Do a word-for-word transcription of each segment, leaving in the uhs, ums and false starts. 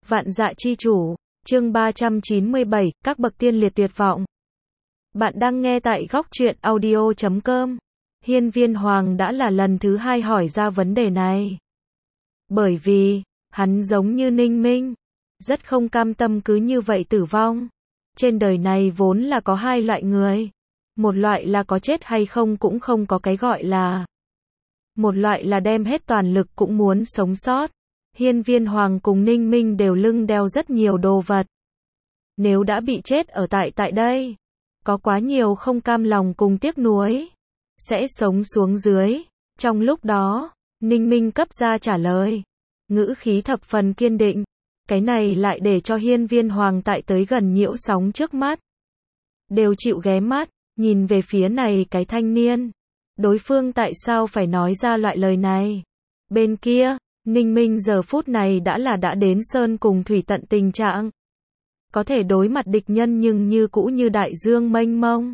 Vạn Dạ Chi Chủ, chương ba trăm chín mươi bảy, các bậc tiên liệt tuyệt vọng. Bạn đang nghe tại góc truyện audio chấm com. Hiên Viên Hoàng đã là lần thứ hai hỏi ra vấn đề này. Bởi vì, hắn giống như Ninh Minh, rất không cam tâm cứ như vậy tử vong. Trên đời này vốn là có hai loại người. Một loại là có chết hay không cũng không có cái gọi là. Một loại là đem hết toàn lực cũng muốn sống sót. Hiên Viên Hoàng cùng Ninh Minh đều lưng đeo rất nhiều đồ vật. Nếu đã bị chết ở tại tại đây, có quá nhiều không cam lòng cùng tiếc nuối, sẽ sống xuống dưới. Trong lúc đó, Ninh Minh cấp ra trả lời, ngữ khí thập phần kiên định. Cái này lại để cho Hiên Viên Hoàng tại tới gần nhiễu sóng trước mắt, đều chịu ghé mắt, nhìn về phía này cái thanh niên. Đối phương tại sao phải nói ra loại lời này? Bên kia, Ninh Minh giờ phút này đã là đã đến sơn cùng thủy tận tình trạng. Có thể đối mặt địch nhân nhưng như cũ như đại dương mênh mông.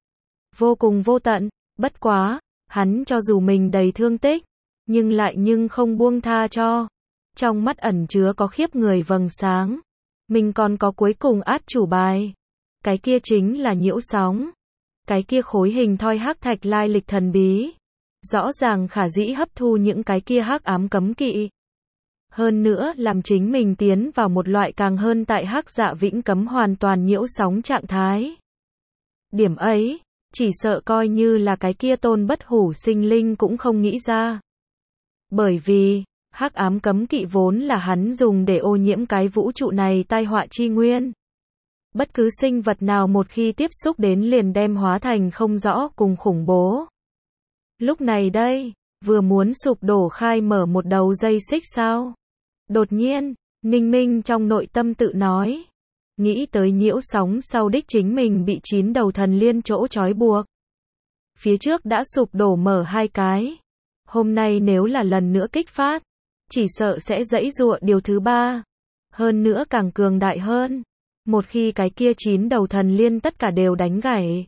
Vô cùng vô tận, bất quá, hắn cho dù mình đầy thương tích, nhưng lại nhưng không buông tha cho. Trong mắt ẩn chứa có khiếp người vầng sáng. Mình còn có cuối cùng át chủ bài. Cái kia chính là nhiễu sóng. Cái kia khối hình thoi hắc thạch lai lịch thần bí. Rõ ràng khả dĩ hấp thu những cái kia hắc ám cấm kỵ. Hơn nữa làm chính mình tiến vào một loại càng hơn tại hắc dạ vĩnh cấm hoàn toàn nhiễu sóng trạng thái. Điểm ấy, chỉ sợ coi như là cái kia tôn bất hủ sinh linh cũng không nghĩ ra. Bởi vì, hắc ám cấm kỵ vốn là hắn dùng để ô nhiễm cái vũ trụ này tai họa chi nguyên. Bất cứ sinh vật nào một khi tiếp xúc đến liền đem hóa thành không rõ cùng khủng bố. Lúc này đây, vừa muốn sụp đổ khai mở một đầu dây xích sao? Đột nhiên, Ninh Minh trong nội tâm tự nói. Nghĩ tới nhiễu sóng sau đích chính mình bị chín đầu thần liên chỗ trói buộc. Phía trước đã sụp đổ mở hai cái. Hôm nay nếu là lần nữa kích phát, chỉ sợ sẽ giãy giụa điều thứ ba. Hơn nữa càng cường đại hơn. Một khi cái kia chín đầu thần liên tất cả đều đánh gãy,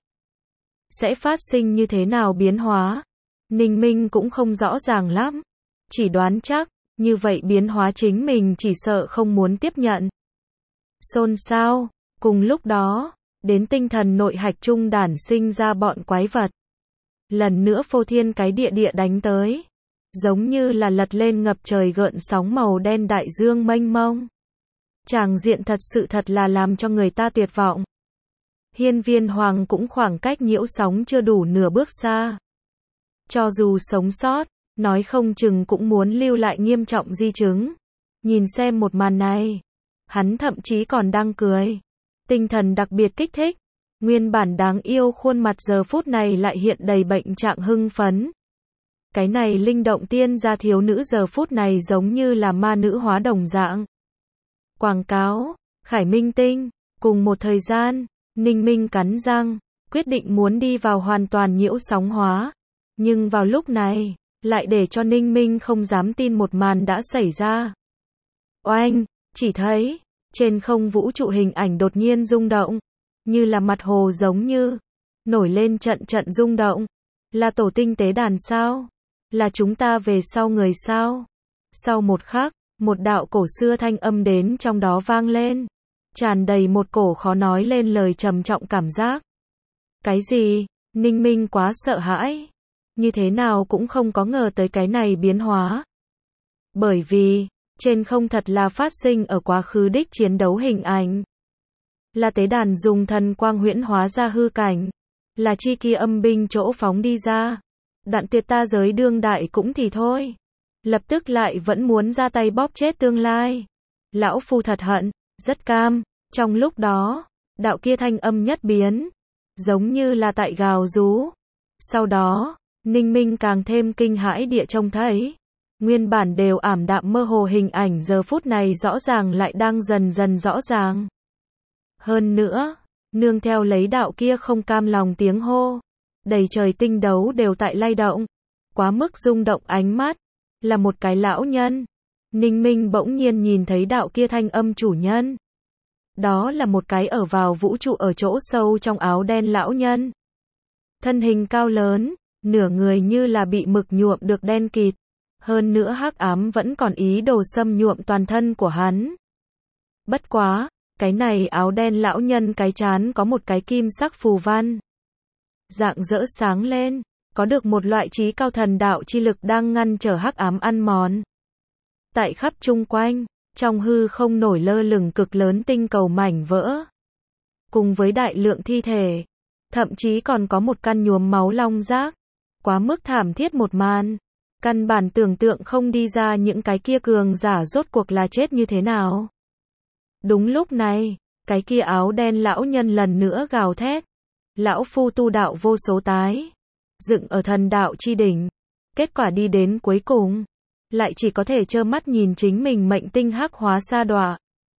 sẽ phát sinh như thế nào biến hóa? Ninh Minh cũng không rõ ràng lắm. Chỉ đoán chắc, như vậy biến hóa chính mình chỉ sợ không muốn tiếp nhận. Xôn xao, cùng lúc đó, đến tinh thần nội hạch trung đản sinh ra bọn quái vật. Lần nữa phô thiên cái địa địa đánh tới. Giống như là lật lên ngập trời gợn sóng màu đen đại dương mênh mông. Tràng diện thật sự thật là làm cho người ta tuyệt vọng. Hiên Viên Hoàng cũng khoảng cách nhiễu sóng chưa đủ nửa bước xa. Cho dù sống sót, nói không chừng cũng muốn lưu lại nghiêm trọng di chứng. Nhìn xem một màn này, hắn thậm chí còn đang cười. Tinh thần đặc biệt kích thích. Nguyên bản đáng yêu khuôn mặt giờ phút này lại hiện đầy bệnh trạng hưng phấn. Cái này linh động tiên gia thiếu nữ giờ phút này giống như là ma nữ hóa đồng dạng. Quảng cáo, Khải Minh Tinh, cùng một thời gian, Ninh Minh cắn răng, quyết định muốn đi vào hoàn toàn nhiễu sóng hóa. Nhưng vào lúc này, lại để cho Ninh Minh không dám tin một màn đã xảy ra. Oanh, chỉ thấy, trên không vũ trụ hình ảnh đột nhiên rung động, như là mặt hồ giống như, nổi lên trận trận rung động. Là tổ tinh tế đàn sao? Là chúng ta về sau người sao? Sau một khắc, một đạo cổ xưa thanh âm đến trong đó vang lên, tràn đầy một cổ khó nói lên lời trầm trọng cảm giác. Cái gì? Ninh Minh quá sợ hãi. Như thế nào cũng không có ngờ tới cái này biến hóa. Bởi vì, trên không thật là phát sinh ở quá khứ đích chiến đấu hình ảnh. Là tế đàn dùng thần quang huyễn hóa ra hư cảnh. Là chi kia âm binh chỗ phóng đi ra. Đoạn tuyệt ta giới đương đại cũng thì thôi. Lập tức lại vẫn muốn ra tay bóp chết tương lai. Lão phu thật hận, rất cam. Trong lúc đó, đạo kia thanh âm nhất biến, giống như là tại gào rú. Sau đó, Ninh Minh càng thêm kinh hãi địa trông thấy. Nguyên bản đều ảm đạm mơ hồ hình ảnh giờ phút này rõ ràng lại đang dần dần rõ ràng. Hơn nữa, nương theo lấy đạo kia không cam lòng tiếng hô. Đầy trời tinh đấu đều tại lay động. Quá mức rung động ánh mắt. Là một cái lão nhân. Ninh Minh bỗng nhiên nhìn thấy đạo kia thanh âm chủ nhân. Đó là một cái ở vào vũ trụ ở chỗ sâu trong áo đen lão nhân. Thân hình cao lớn, nửa người như là bị mực nhuộm được đen kịt. Hơn nữa hắc ám vẫn còn ý đồ xâm nhuộm toàn thân của hắn. Bất quá, cái này áo đen lão nhân cái trán có một cái kim sắc phù văn. Dạng rỡ sáng lên, có được một loại trí cao thần đạo chi lực đang ngăn trở hắc ám ăn mòn. Tại khắp chung quanh, trong hư không nổi lơ lửng cực lớn tinh cầu mảnh vỡ. Cùng với đại lượng thi thể, thậm chí còn có một căn nhuốm máu long giác. Quá mức thảm thiết một màn. Căn bản tưởng tượng không đi ra những cái kia cường giả rốt cuộc là chết như thế nào. Đúng lúc này, cái kia áo đen lão nhân lần nữa gào thét. Lão phu tu đạo vô số tái, dựng ở thần đạo chi đỉnh. Kết quả đi đến cuối cùng, lại chỉ có thể trơ mắt nhìn chính mình mệnh tinh hắc hóa sa đọa.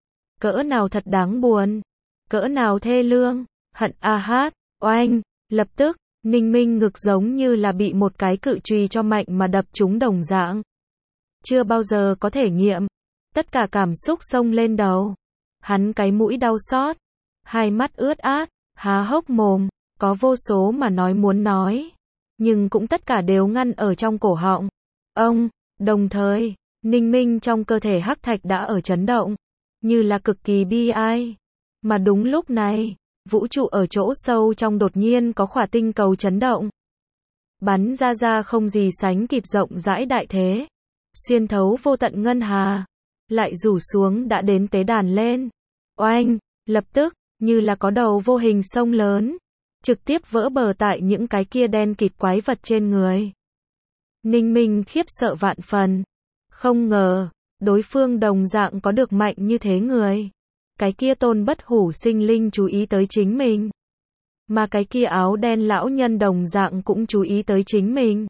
Cỡ nào thật đáng buồn, cỡ nào thê lương, hận a hát, oanh, lập tức, Ninh Minh ngực giống như là bị một cái cự chùy cho mạnh mà đập trúng đồng dạng. Chưa bao giờ có thể nghiệm, tất cả cảm xúc xông lên đầu. Hắn cái mũi đau xót, hai mắt ướt át, há hốc mồm, có vô số mà nói muốn nói, nhưng cũng tất cả đều ngăn ở trong cổ họng. Ông, đồng thời, Ninh Minh trong cơ thể hắc thạch đã ở chấn động, như là cực kỳ bi ai. Mà đúng lúc này, vũ trụ ở chỗ sâu trong đột nhiên có khỏa tinh cầu chấn động. Bắn ra ra không gì sánh kịp rộng rãi đại thế. Xuyên thấu vô tận ngân hà. Lại rủ xuống đã đến tế đàn lên. Oanh, lập tức, như là có đầu vô hình sông lớn. Trực tiếp vỡ bờ tại những cái kia đen kịt quái vật trên người. Ninh Minh khiếp sợ vạn phần. Không ngờ, đối phương đồng dạng có được mạnh như thế người. Cái kia tôn bất hủ sinh linh chú ý tới chính mình. Mà cái kia áo đen lão nhân đồng dạng cũng chú ý tới chính mình.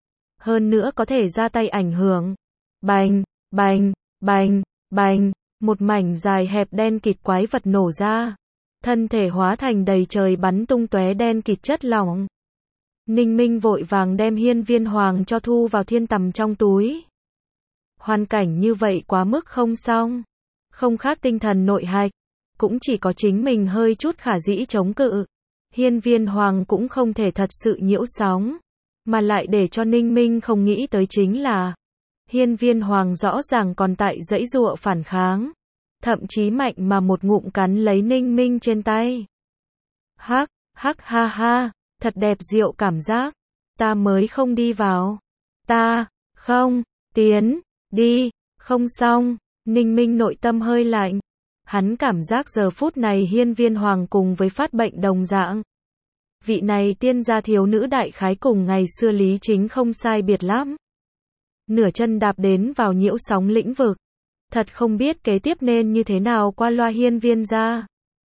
Hơn nữa có thể ra tay ảnh hưởng. Bành, bành, bành, bành, một mảnh dài hẹp đen kịt quái vật nổ ra. Thân thể hóa thành đầy trời bắn tung tóe đen kịt chất lỏng. Ninh Minh vội vàng đem hiên viên hoàng cho thu vào thiên tầm trong túi. Hoàn cảnh như vậy quá mức không xong. Không khác tinh thần nội hạch, cũng chỉ có chính mình hơi chút khả dĩ chống cự. Hiên viên hoàng cũng không thể thật sự nhiễu sóng, mà lại để cho Ninh Minh không nghĩ tới chính là, hiên viên hoàng rõ ràng còn tại giãy giụa phản kháng, thậm chí mạnh mà một ngụm cắn lấy Ninh Minh trên tay. Hắc, hắc ha ha, thật đẹp diệu cảm giác, ta mới không đi vào, ta, không, tiến, đi, không xong. Ninh Minh nội tâm hơi lạnh. Hắn cảm giác giờ phút này hiên viên hoàng cùng với phát bệnh đồng dạng. Vị này tiên gia thiếu nữ đại khái cùng ngày xưa Lý Chính không sai biệt lắm. Nửa chân đạp đến vào nhiễu sóng lĩnh vực. Thật không biết kế tiếp nên như thế nào qua loa hiên viên gia.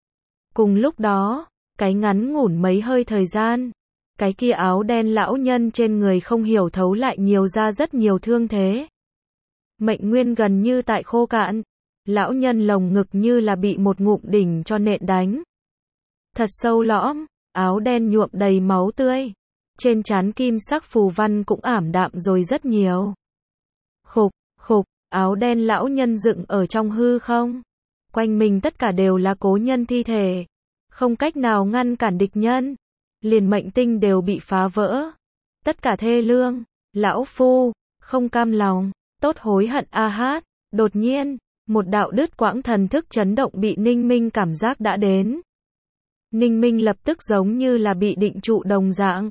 Cùng lúc đó, cái ngắn ngủn mấy hơi thời gian. Cái kia áo đen lão nhân trên người không hiểu thấu lại nhiều ra rất nhiều thương thế. Mệnh nguyên gần như tại khô cạn. Lão nhân lồng ngực như là bị một ngụm đỉnh cho nện đánh. Thật sâu lõm, áo đen nhuộm đầy máu tươi. Trên trán kim sắc phù văn cũng ảm đạm rồi rất nhiều. Khục, khục, áo đen lão nhân dựng ở trong hư không. Quanh mình tất cả đều là cố nhân thi thể. Không cách nào ngăn cản địch nhân. Liền mệnh tinh đều bị phá vỡ. Tất cả thê lương. Lão phu, không cam lòng. Tốt hối hận a hát, đột nhiên, một đạo đứt quãng thần thức chấn động bị Ninh Minh cảm giác đã đến. Ninh Minh lập tức giống như là bị định trụ đồng dạng.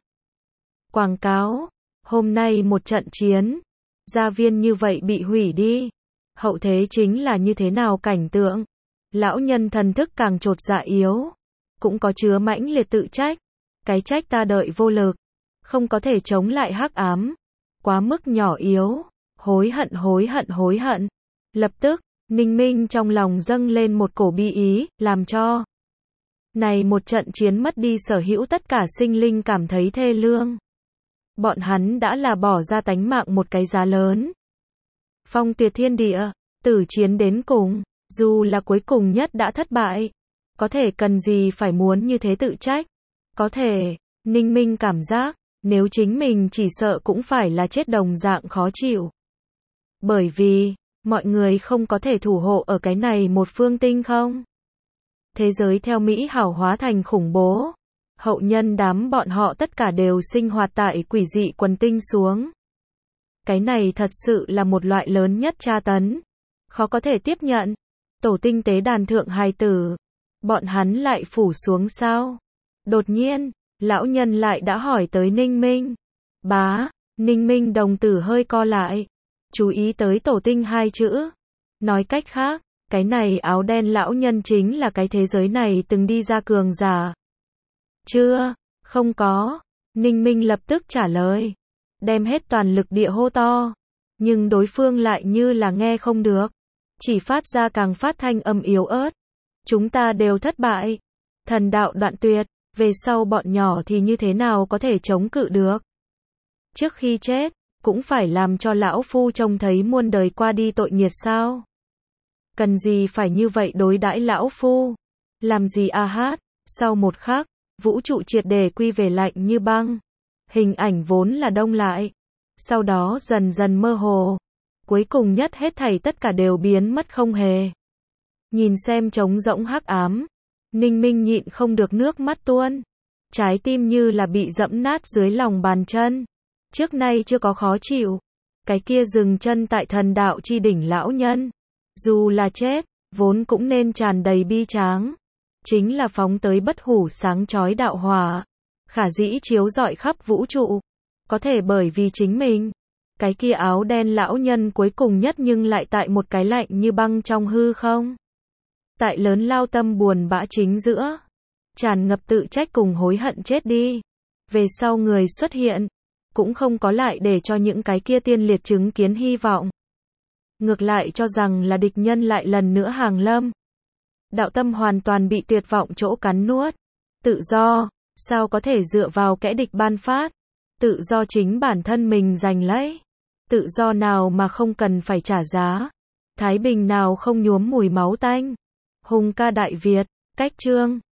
Quảng cáo, hôm nay một trận chiến, gia viên như vậy bị hủy đi. Hậu thế chính là như thế nào cảnh tượng. Lão nhân thần thức càng chột dạ yếu, cũng có chứa mãnh liệt tự trách. Cái trách ta đợi vô lực, không có thể chống lại hắc ám, quá mức nhỏ yếu. Hối hận hối hận hối hận. Lập tức, Ninh Minh trong lòng dâng lên một cổ bi ý, làm cho này một trận chiến mất đi sở hữu tất cả sinh linh cảm thấy thê lương. Bọn hắn đã là bỏ ra tánh mạng một cái giá lớn. Phong tuyệt thiên địa, tử chiến đến cùng, dù là cuối cùng nhất đã thất bại. Có thể cần gì phải muốn như thế tự trách. Có thể, Ninh Minh cảm giác, nếu chính mình chỉ sợ cũng phải là chết đồng dạng khó chịu. Bởi vì, mọi người không có thể thủ hộ ở cái này một phương tinh không. Thế giới theo Mỹ hảo hóa thành khủng bố. Hậu nhân đám bọn họ tất cả đều sinh hoạt tại quỷ dị quần tinh xuống. Cái này thật sự là một loại lớn nhất tra tấn. Khó có thể tiếp nhận. Tổ tinh tế đàn thượng hài tử. Bọn hắn lại phủ xuống sao? Đột nhiên, lão nhân lại đã hỏi tới Ninh Minh. Bá, Ninh Minh đồng tử hơi co lại. Chú ý tới tổ tinh hai chữ. Nói cách khác, cái này áo đen lão nhân chính là cái thế giới này từng đi ra cường giả. Chưa, không có. Ninh Minh lập tức trả lời. Đem hết toàn lực địa hô to. Nhưng đối phương lại như là nghe không được. Chỉ phát ra càng phát thanh âm yếu ớt. Chúng ta đều thất bại. Thần đạo đoạn tuyệt. Về sau bọn nhỏ thì như thế nào có thể chống cự được. Trước khi chết, cũng phải làm cho lão phu trông thấy muôn đời qua đi tội nghiệt sao. Cần gì phải như vậy đối đãi lão phu. Làm gì a hát. Sau một khắc, vũ trụ triệt để quy về lạnh như băng. Hình ảnh vốn là đông lại. Sau đó dần dần mơ hồ. Cuối cùng nhất hết thảy tất cả đều biến mất không hề. Nhìn xem trống rỗng hắc ám. Ninh Minh nhịn không được nước mắt tuôn. Trái tim như là bị dẫm nát dưới lòng bàn chân. Trước nay chưa có khó chịu. Cái kia dừng chân tại thần đạo chi đỉnh lão nhân. Dù là chết, vốn cũng nên tràn đầy bi tráng. Chính là phóng tới bất hủ sáng chói đạo hỏa. Khả dĩ chiếu rọi khắp vũ trụ. Có thể bởi vì chính mình. Cái kia áo đen lão nhân cuối cùng nhất nhưng lại tại một cái lạnh như băng trong hư không. Tại lớn lao tâm buồn bã chính giữa. Tràn ngập tự trách cùng hối hận chết đi. Về sau người xuất hiện. Cũng không có lại để cho những cái kia tiên liệt chứng kiến hy vọng. Ngược lại cho rằng là địch nhân lại lần nữa hàng lâm. Đạo tâm hoàn toàn bị tuyệt vọng chỗ cắn nuốt. Tự do, sao có thể dựa vào kẻ địch ban phát. Tự do chính bản thân mình giành lấy. Tự do nào mà không cần phải trả giá. Thái bình nào không nhuốm mùi máu tanh. Hùng ca Đại Việt, cách chương.